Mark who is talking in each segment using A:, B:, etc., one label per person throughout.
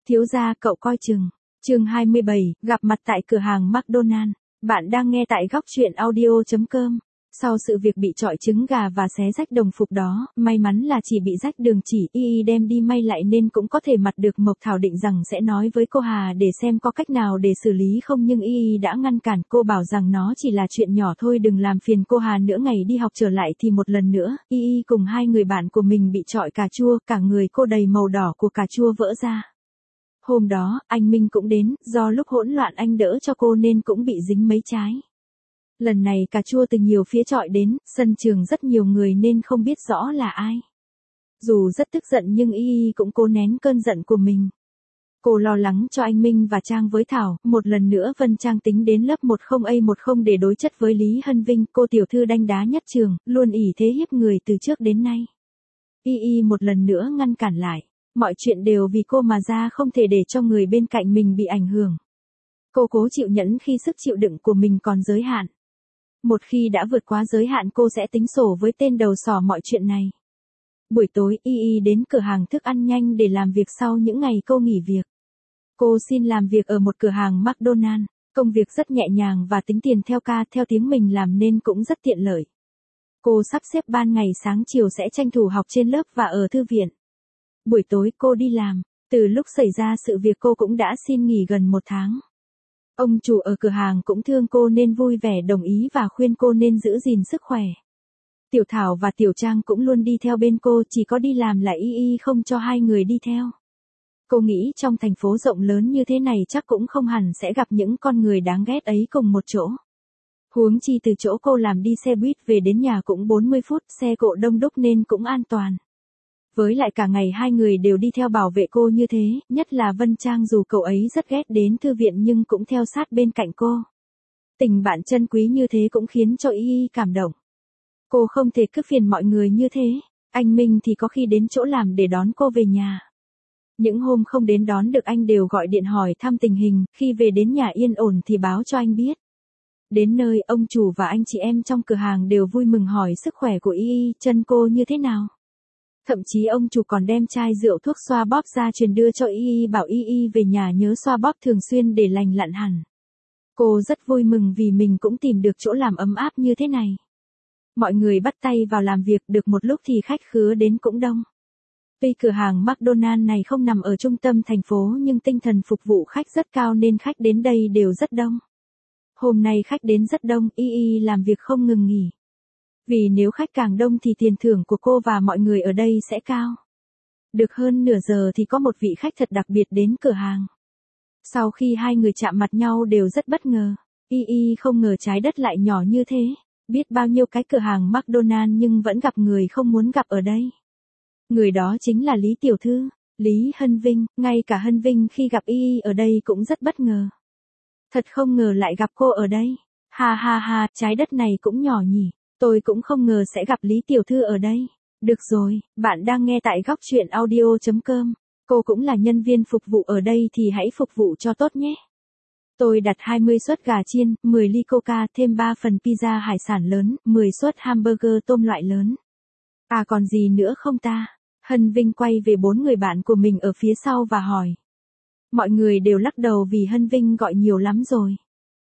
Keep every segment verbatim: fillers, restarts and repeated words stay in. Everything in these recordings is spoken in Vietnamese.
A: Thiếu gia cậu coi chừng. Chương hai mươi bảy, gặp mặt tại cửa hàng McDonald. Bạn đang nghe tại góc truyện audio chấm com. Sau sự việc bị trọi trứng gà và xé rách đồng phục đó, may mắn là chỉ bị rách đường chỉ, y y đem đi may lại nên cũng có thể mặt được. Mộc Thảo định rằng sẽ nói với cô Hà để xem có cách nào để xử lý không, nhưng y y đã ngăn cản. Cô bảo rằng nó chỉ là chuyện nhỏ thôi, đừng làm phiền cô Hà nữa. Ngày đi học trở lại thì một lần nữa, y y cùng hai người bạn của mình bị trọi cà chua, cả người cô đầy màu đỏ của cà chua vỡ ra. Hôm đó, anh Minh cũng đến, do lúc hỗn loạn anh đỡ cho cô nên cũng bị dính mấy trái. Lần này cà chua từ nhiều phía trọi đến, sân trường rất nhiều người nên không biết rõ là ai. Dù rất tức giận nhưng y y cũng cố nén cơn giận của mình. Cô lo lắng cho anh Minh và Trang với Thảo. Một lần nữa Vân Trang tính đến lớp mười A mười để đối chất với Lý Hân Vinh, cô tiểu thư đanh đá nhất trường, luôn ỷ thế hiếp người từ trước đến nay. Y y một lần nữa ngăn cản lại. Mọi chuyện đều vì cô mà ra, không thể để cho người bên cạnh mình bị ảnh hưởng. Cô cố chịu nhẫn khi sức chịu đựng của mình còn giới hạn. Một khi đã vượt quá giới hạn cô sẽ tính sổ với tên đầu sỏ mọi chuyện này. Buổi tối y y đến cửa hàng thức ăn nhanh để làm việc sau những ngày cô nghỉ việc. Cô xin làm việc ở một cửa hàng McDonald. Công việc rất nhẹ nhàng và tính tiền theo ca, theo tiếng mình làm nên cũng rất tiện lợi. Cô sắp xếp ban ngày sáng chiều sẽ tranh thủ học trên lớp và ở thư viện. Buổi tối cô đi làm. Từ lúc xảy ra sự việc cô cũng đã xin nghỉ gần một tháng. Ông chủ ở cửa hàng cũng thương cô nên vui vẻ đồng ý và khuyên cô nên giữ gìn sức khỏe. Tiểu Thảo và Tiểu Trang cũng luôn đi theo bên cô, chỉ có đi làm là y y không cho hai người đi theo. Cô nghĩ trong thành phố rộng lớn như thế này chắc cũng không hẳn sẽ gặp những con người đáng ghét ấy cùng một chỗ. Huống chi từ chỗ cô làm đi xe buýt về đến nhà cũng bốn mươi phút, xe cộ đông đúc nên cũng an toàn. Với lại cả ngày hai người đều đi theo bảo vệ cô như thế, nhất là Vân Trang, dù cậu ấy rất ghét đến thư viện nhưng cũng theo sát bên cạnh cô. Tình bạn chân quý như thế cũng khiến cho y y cảm động. Cô không thể cứ phiền mọi người như thế. Anh Minh thì có khi đến chỗ làm để đón cô về nhà. Những hôm không đến đón được anh đều gọi điện hỏi thăm tình hình, khi về đến nhà yên ổn thì báo cho anh biết. Đến nơi, ông chủ và anh chị em trong cửa hàng đều vui mừng hỏi sức khỏe của y y, chân cô như thế nào. Thậm chí ông chủ còn đem chai rượu thuốc xoa bóp ra truyền đưa cho y y, bảo y y về nhà nhớ xoa bóp thường xuyên để lành lặn hẳn. Cô rất vui mừng vì mình cũng tìm được chỗ làm ấm áp như thế này. Mọi người bắt tay vào làm việc, được một lúc thì khách khứa đến cũng đông. Tuy cửa hàng McDonald này không nằm ở trung tâm thành phố nhưng tinh thần phục vụ khách rất cao nên khách đến đây đều rất đông. Hôm nay khách đến rất đông, y y làm việc không ngừng nghỉ. Vì nếu khách càng đông thì tiền thưởng của cô và mọi người ở đây sẽ cao. Được hơn nửa giờ thì có một vị khách thật đặc biệt đến cửa hàng. Sau khi hai người chạm mặt nhau đều rất bất ngờ. Y y không ngờ trái đất lại nhỏ như thế. Biết bao nhiêu cái cửa hàng McDonald nhưng vẫn gặp người không muốn gặp ở đây. Người đó chính là Lý Tiểu Thư, Lý Hân Vinh. Ngay cả Hân Vinh khi gặp y y ở đây cũng rất bất ngờ. Thật không ngờ lại gặp cô ở đây. Ha ha ha, trái đất này cũng nhỏ nhỉ. Tôi cũng không ngờ sẽ gặp Lý Tiểu Thư ở đây. Được rồi, bạn đang nghe tại góc truyện audio chấm com. Cô cũng là nhân viên phục vụ ở đây thì hãy phục vụ cho tốt nhé. Tôi đặt hai mươi suất gà chiên, mười ly coca, thêm ba phần pizza hải sản lớn, mười suất hamburger tôm loại lớn. À còn gì nữa không ta? Hân Vinh quay về bốn người bạn của mình ở phía sau và hỏi. Mọi người đều lắc đầu vì Hân Vinh gọi nhiều lắm rồi.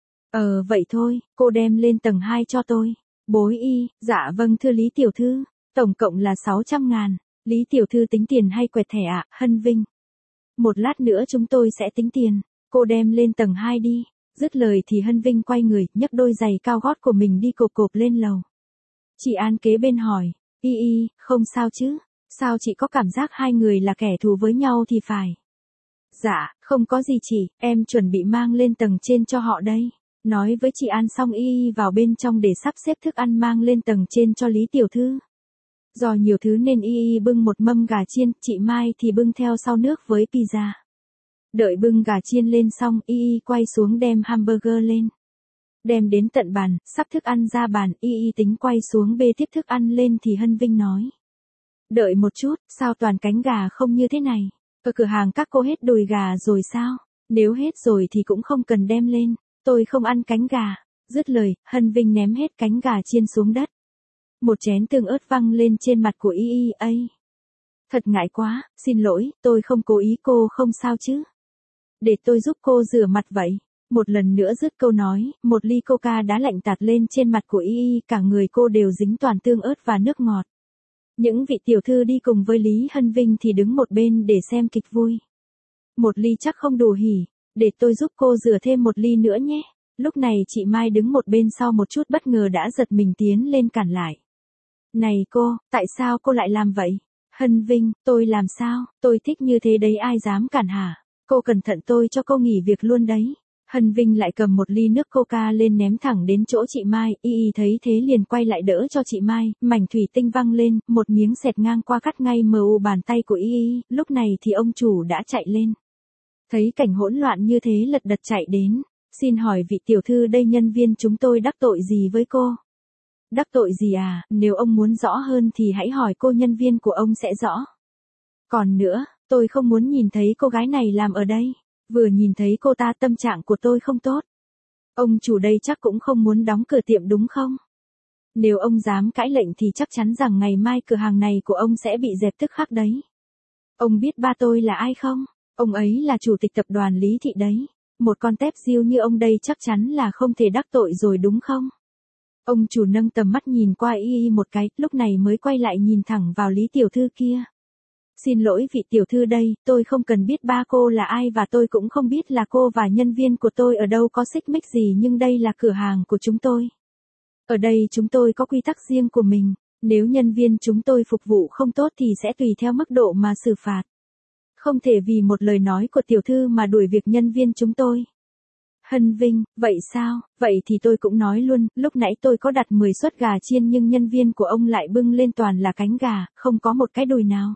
A: Ờ vậy thôi, cô đem lên tầng hai cho tôi. Bối y, dạ vâng thưa Lý Tiểu Thư, tổng cộng là sáu trăm ngàn. Lý Tiểu Thư tính tiền hay quẹt thẻ ạ, Hân Vinh? Một lát nữa chúng tôi sẽ tính tiền, cô đem lên tầng hai đi. Dứt lời thì Hân Vinh quay người, nhấc đôi giày cao gót của mình đi cộp cộp lên lầu. Chị An kế bên hỏi, y y, không sao chứ? Sao chị có cảm giác hai người là kẻ thù với nhau thì phải? Dạ, không có gì chị, em chuẩn bị mang lên tầng trên cho họ đây. Nói với chị An xong y y vào bên trong để sắp xếp thức ăn mang lên tầng trên cho Lý Tiểu Thư. Do nhiều thứ nên y y bưng một mâm gà chiên, chị Mai thì bưng theo sau nước với pizza. Đợi bưng gà chiên lên xong, y y quay xuống đem hamburger lên. Đem đến tận bàn, sắp thức ăn ra bàn, y y tính quay xuống bê tiếp thức ăn lên thì Hân Vinh nói. Đợi một chút, sao toàn cánh gà không như thế này? Ở cửa hàng các cô hết đùi gà rồi sao? Nếu hết rồi thì cũng không cần đem lên. Tôi không ăn cánh gà. Dứt lời, Hân Vinh ném hết cánh gà chiên xuống đất. Một chén tương ớt văng lên trên mặt của y y ấy. Thật ngại quá, xin lỗi, tôi không cố ý, cô không sao chứ? Để tôi giúp cô rửa mặt vậy. Một lần nữa dứt câu nói, một ly coca đã lạnh tạt lên trên mặt của Y Y, cả người cô đều dính toàn tương ớt và nước ngọt. Những vị tiểu thư đi cùng với Lý Hân Vinh thì đứng một bên để xem kịch vui. Một ly chắc không đủ hỉ, để tôi giúp cô rửa thêm một ly nữa nhé. Lúc này chị Mai đứng một bên sau một chút bất ngờ đã giật mình tiến lên cản lại. Này cô, tại sao cô lại làm vậy? Hân Vinh, tôi làm sao? Tôi thích như thế đấy ai dám cản hả? Cô cẩn thận tôi cho cô nghỉ việc luôn đấy. Hân Vinh lại cầm một ly nước coca lên ném thẳng đến chỗ chị Mai, Y Y thấy thế liền quay lại đỡ cho chị Mai, mảnh thủy tinh văng lên, một miếng xẹt ngang qua cắt ngay mờ u bàn tay của Y Y, lúc này thì ông chủ đã chạy lên. Thấy cảnh hỗn loạn như thế lật đật chạy đến, xin hỏi vị tiểu thư đây nhân viên chúng tôi đắc tội gì với cô? Đắc tội gì à, nếu ông muốn rõ hơn thì hãy hỏi cô nhân viên của ông sẽ rõ. Còn nữa, tôi không muốn nhìn thấy cô gái này làm ở đây. Vừa nhìn thấy cô ta tâm trạng của tôi không tốt. Ông chủ đây chắc cũng không muốn đóng cửa tiệm đúng không? Nếu ông dám cãi lệnh thì chắc chắn rằng ngày mai cửa hàng này của ông sẽ bị dẹp tức khắc đấy. Ông biết ba tôi là ai không? Ông ấy là chủ tịch tập đoàn Lý Thị đấy. Một con tép diêu như ông đây chắc chắn là không thể đắc tội rồi đúng không? Ông chủ nâng tầm mắt nhìn qua Y Y một cái, lúc này mới quay lại nhìn thẳng vào Lý tiểu thư kia. Xin lỗi vị tiểu thư đây, tôi không cần biết ba cô là ai và tôi cũng không biết là cô và nhân viên của tôi ở đâu có xích mích gì nhưng đây là cửa hàng của chúng tôi. Ở đây chúng tôi có quy tắc riêng của mình, nếu nhân viên chúng tôi phục vụ không tốt thì sẽ tùy theo mức độ mà xử phạt. Không thể vì một lời nói của tiểu thư mà đuổi việc nhân viên chúng tôi. Hân Vinh, vậy sao, vậy thì tôi cũng nói luôn, lúc nãy tôi có đặt mười suất gà chiên nhưng nhân viên của ông lại bưng lên toàn là cánh gà, không có một cái đùi nào.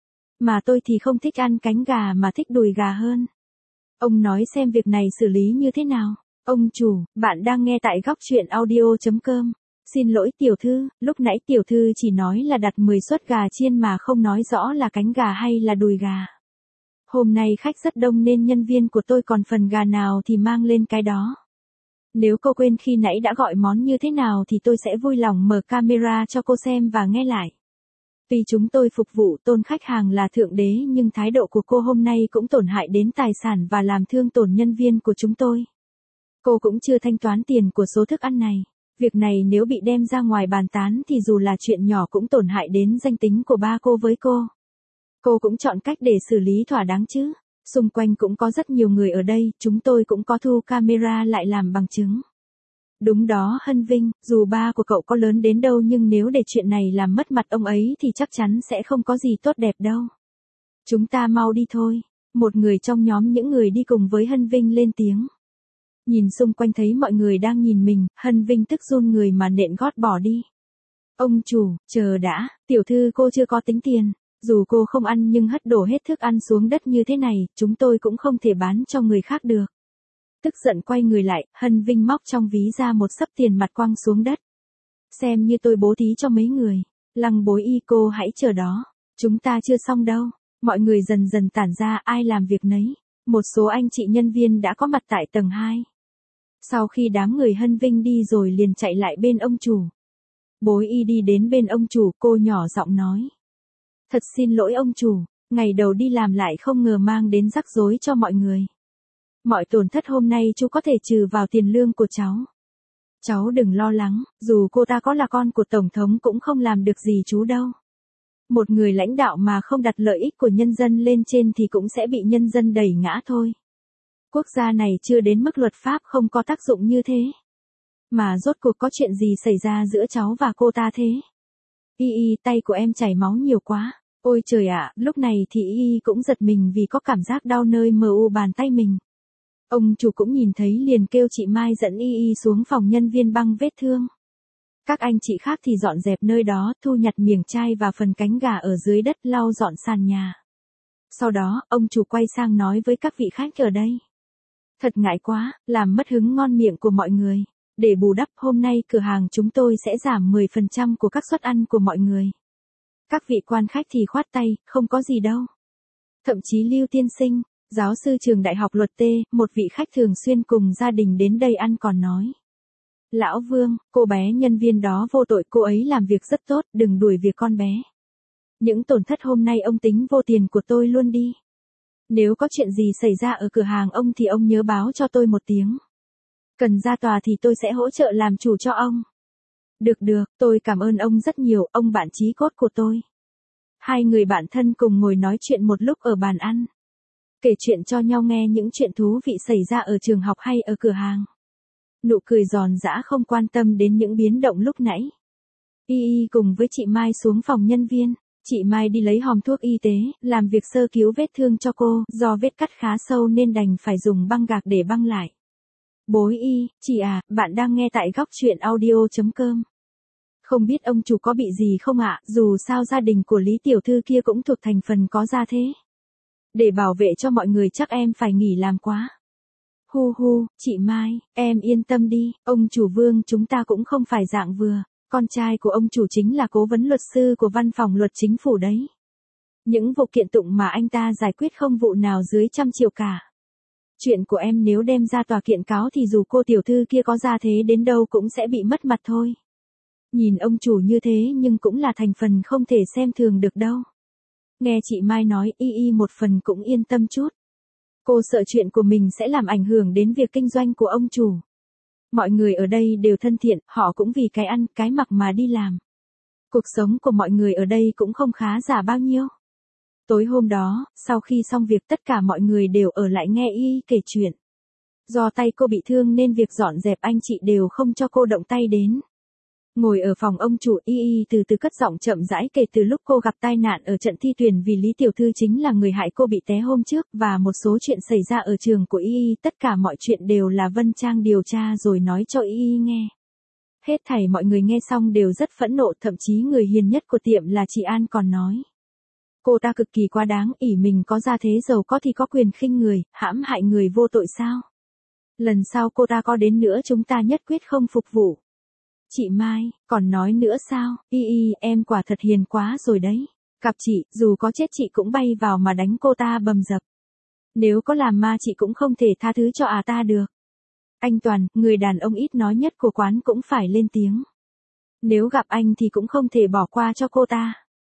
A: Mà tôi thì không thích ăn cánh gà mà thích đùi gà hơn. Ông nói xem việc này xử lý như thế nào. Ông chủ, bạn đang nghe tại góc truyện audio chấm com. Xin lỗi tiểu thư, lúc nãy tiểu thư chỉ nói là đặt mười suất gà chiên mà không nói rõ là cánh gà hay là đùi gà. Hôm nay khách rất đông nên nhân viên của tôi còn phần gà nào thì mang lên cái đó. Nếu cô quên khi nãy đã gọi món như thế nào thì tôi sẽ vui lòng mở camera cho cô xem và nghe lại. Tuy chúng tôi phục vụ tôn khách hàng là thượng đế nhưng thái độ của cô hôm nay cũng tổn hại đến tài sản và làm thương tổn nhân viên của chúng tôi. Cô cũng chưa thanh toán tiền của số thức ăn này. Việc này nếu bị đem ra ngoài bàn tán thì dù là chuyện nhỏ cũng tổn hại đến danh tính của ba cô với cô. Cô cũng chọn cách để xử lý thỏa đáng chứ. Xung quanh cũng có rất nhiều người ở đây, chúng tôi cũng có thu camera lại làm bằng chứng. Đúng đó Hân Vinh, dù ba của cậu có lớn đến đâu nhưng nếu để chuyện này làm mất mặt ông ấy thì chắc chắn sẽ không có gì tốt đẹp đâu. Chúng ta mau đi thôi. Một người trong nhóm những người đi cùng với Hân Vinh lên tiếng. Nhìn xung quanh thấy mọi người đang nhìn mình, Hân Vinh tức run người mà nện gót bỏ đi. Ông chủ, chờ đã, tiểu thư cô chưa có tính tiền. Dù cô không ăn nhưng hất đổ hết thức ăn xuống đất như thế này, chúng tôi cũng không thể bán cho người khác được. Tức giận quay người lại, Hân Vinh móc trong ví ra một xấp tiền mặt quăng xuống đất. Xem như tôi bố thí cho mấy người. Lăng Bối Y cô hãy chờ đó. Chúng ta chưa xong đâu. Mọi người dần dần tản ra ai làm việc nấy. Một số anh chị nhân viên đã có mặt tại tầng hai. Sau khi đám người Hân Vinh đi rồi liền chạy lại bên ông chủ. Bối Y đi đến bên ông chủ, cô nhỏ giọng nói. Thật xin lỗi ông chủ, ngày đầu đi làm lại không ngờ mang đến rắc rối cho mọi người. Mọi tổn thất hôm nay chú có thể trừ vào tiền lương của cháu. Cháu đừng lo lắng, dù cô ta có là con của Tổng thống cũng không làm được gì chú đâu. Một người lãnh đạo mà không đặt lợi ích của nhân dân lên trên thì cũng sẽ bị nhân dân đẩy ngã thôi. Quốc gia này chưa đến mức luật pháp không có tác dụng như thế. Mà rốt cuộc có chuyện gì xảy ra giữa cháu và cô ta thế? Y Y, tay của em chảy máu nhiều quá. Ôi trời ạ, lúc này thì Y Y cũng giật mình vì có cảm giác đau nơi mờ u bàn tay mình. Ông chủ cũng nhìn thấy liền kêu chị Mai dẫn Y Y xuống phòng nhân viên băng vết thương. Các anh chị khác thì dọn dẹp nơi đó, thu nhặt miếng chai và phần cánh gà ở dưới đất lau dọn sàn nhà. Sau đó, ông chủ quay sang nói với các vị khách ở đây. Thật ngại quá, làm mất hứng ngon miệng của mọi người. Để bù đắp hôm nay cửa hàng chúng tôi sẽ giảm mười phần trăm của các suất ăn của mọi người. Các vị quan khách thì khoát tay, không có gì đâu. Thậm chí Lưu Tiên Sinh, giáo sư trường đại học luật T, một vị khách thường xuyên cùng gia đình đến đây ăn còn nói. Lão Vương, cô bé nhân viên đó vô tội, cô ấy làm việc rất tốt, đừng đuổi việc con bé. Những tổn thất hôm nay ông tính vô tiền của tôi luôn đi. Nếu có chuyện gì xảy ra ở cửa hàng ông thì ông nhớ báo cho tôi một tiếng. Cần ra tòa thì tôi sẽ hỗ trợ làm chủ cho ông. Được được, tôi cảm ơn ông rất nhiều, ông bạn chí cốt của tôi. Hai người bạn thân cùng ngồi nói chuyện một lúc ở bàn ăn. Kể chuyện cho nhau nghe những chuyện thú vị xảy ra ở trường học hay ở cửa hàng. Nụ cười giòn giã không quan tâm đến những biến động lúc nãy. Y Y cùng với chị Mai xuống phòng nhân viên. Chị Mai đi lấy hòm thuốc y tế, làm việc sơ cứu vết thương cho cô, do vết cắt khá sâu nên đành phải dùng băng gạc để băng lại. Bối Y, chị à, bạn đang nghe tại góc chuyện audio.com. Không biết ông chủ có bị gì không ạ, dù sao gia đình của Lý Tiểu Thư kia cũng thuộc thành phần có gia thế. Để bảo vệ cho mọi người chắc em phải nghỉ làm quá. Hu hu, chị Mai, em yên tâm đi, ông chủ Vương chúng ta cũng không phải dạng vừa. Con trai của ông chủ chính là cố vấn luật sư của văn phòng luật chính phủ đấy. Những vụ kiện tụng mà anh ta giải quyết không vụ nào dưới trăm triệu cả. Chuyện của em nếu đem ra tòa kiện cáo thì dù cô tiểu thư kia có ra thế đến đâu cũng sẽ bị mất mặt thôi. Nhìn ông chủ như thế nhưng cũng là thành phần không thể xem thường được đâu. Nghe chị Mai nói Y Y một phần cũng yên tâm chút. Cô sợ chuyện của mình sẽ làm ảnh hưởng đến việc kinh doanh của ông chủ. Mọi người ở đây đều thân thiện, họ cũng vì cái ăn, cái mặc mà đi làm. Cuộc sống của mọi người ở đây cũng không khá giả bao nhiêu. Tối hôm đó, sau khi xong việc tất cả mọi người đều ở lại nghe Y kể chuyện. Do tay cô bị thương nên việc dọn dẹp anh chị đều không cho cô động tay đến. Ngồi ở phòng ông chủ Y Y từ từ cất giọng chậm rãi kể từ lúc cô gặp tai nạn ở trận thi tuyển vì Lý Tiểu Thư chính là người hại cô bị té hôm trước và một số chuyện xảy ra ở trường của Y Y. Tất cả mọi chuyện đều là Vân Trang điều tra rồi nói cho Y Y nghe. Hết thảy mọi người nghe xong đều rất phẫn nộ, thậm chí người hiền nhất của tiệm là chị An còn nói. Cô ta cực kỳ quá đáng, ỷ mình có gia thế giàu có thì có quyền khinh người, hãm hại người vô tội sao? Lần sau cô ta có đến nữa chúng ta nhất quyết không phục vụ. Chị Mai, còn nói nữa sao, Y Y em quả thật hiền quá rồi đấy. Gặp chị, dù có chết chị cũng bay vào mà đánh cô ta bầm dập. Nếu có làm ma chị cũng không thể tha thứ cho à ta được. Anh Toàn, người đàn ông ít nói nhất của quán cũng phải lên tiếng. Nếu gặp anh thì cũng không thể bỏ qua cho cô ta.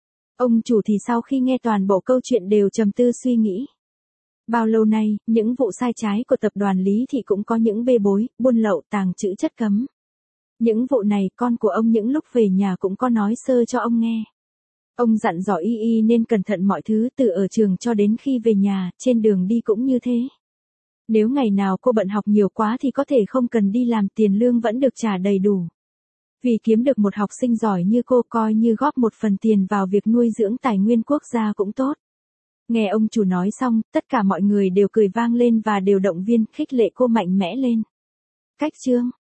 A: Ông chủ thì sau khi nghe toàn bộ câu chuyện đều trầm tư suy nghĩ. Bao lâu nay, những vụ sai trái của tập đoàn Lý Thị cũng có những bê bối, buôn lậu, tàng trữ chất cấm. Những vụ này con của ông những lúc về nhà cũng có nói sơ cho ông nghe. Ông dặn dò Y Y nên cẩn thận mọi thứ từ ở trường cho đến khi về nhà, trên đường đi cũng như thế. Nếu ngày nào cô bận học nhiều quá thì có thể không cần đi làm, tiền lương vẫn được trả đầy đủ. Vì kiếm được một học sinh giỏi như cô coi như góp một phần tiền vào việc nuôi dưỡng tài nguyên quốc gia cũng tốt. Nghe ông chủ nói xong, tất cả mọi người đều cười vang lên và đều động viên khích lệ cô mạnh mẽ lên. Cách chương